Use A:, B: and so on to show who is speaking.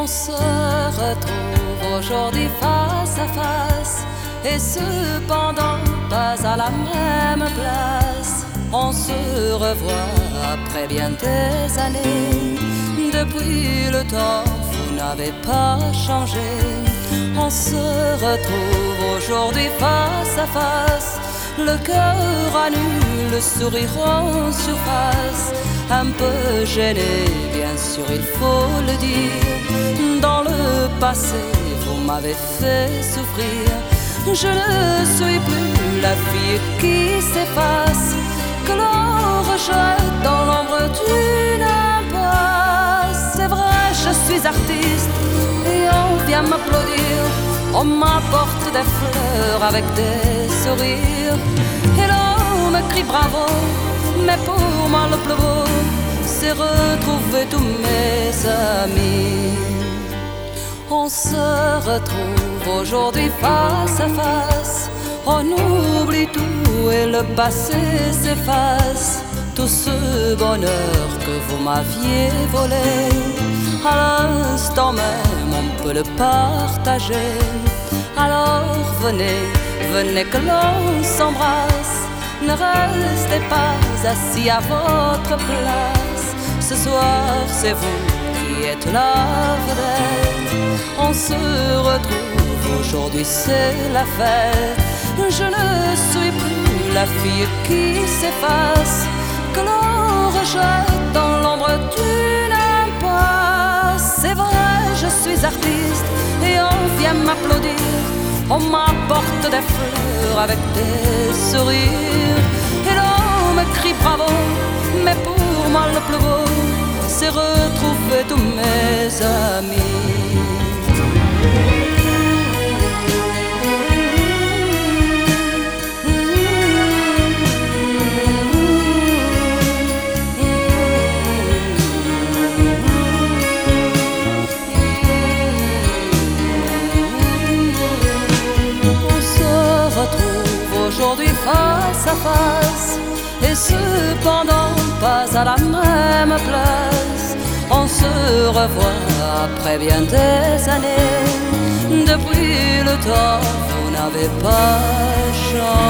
A: se retrouve aujourd'hui face à face, et cependant pas à la même place. On se revoit après bien des années. Depuis le temps, vous n'avez pas changé. On se retrouve aujourd'hui face à face, le cœur à nu, le sourire en surface. Un peu gêné, bien sûr, il faut le dire. Dans le passé, vous m'avez fait souffrir. Je ne suis plus la fille qui s'efface, que l'on rejette dans l'ombre d'une impasse. C'est vrai, je suis artiste et on vient m'applaudir. On m'apporte des fleurs avec des sourires, et l'on me crie bravo. Mais pour moi le plus beau, c'est retrouver tous mes amis. On se retrouve aujourd'hui face à face. On oublie tout et le passé s'efface. Tout ce bonheur que vous m'aviez volé, à l'instant même on peut le partager. Alors venez, venez que l'on s'embrasse. Ne restez pas assis à votre place. Ce soir c'est vous qui êtes la vedette. On se retrouve aujourd'hui, c'est la fête. Je ne suis plus la fille qui s'efface, que l'on rejette dans l'ombre d'une impasse. C'est vrai, je suis artiste et on vient m'applaudir. On m'apporte des fleurs avec des sourires, et l'on me crie bravo. Mais pour moi le plus beau, c'est retrouver tous mes amis. Aujourd'hui face à face, et cependant pas à la même place. On se revoit après bien des années. Depuis le temps, vous n'avez pas changé.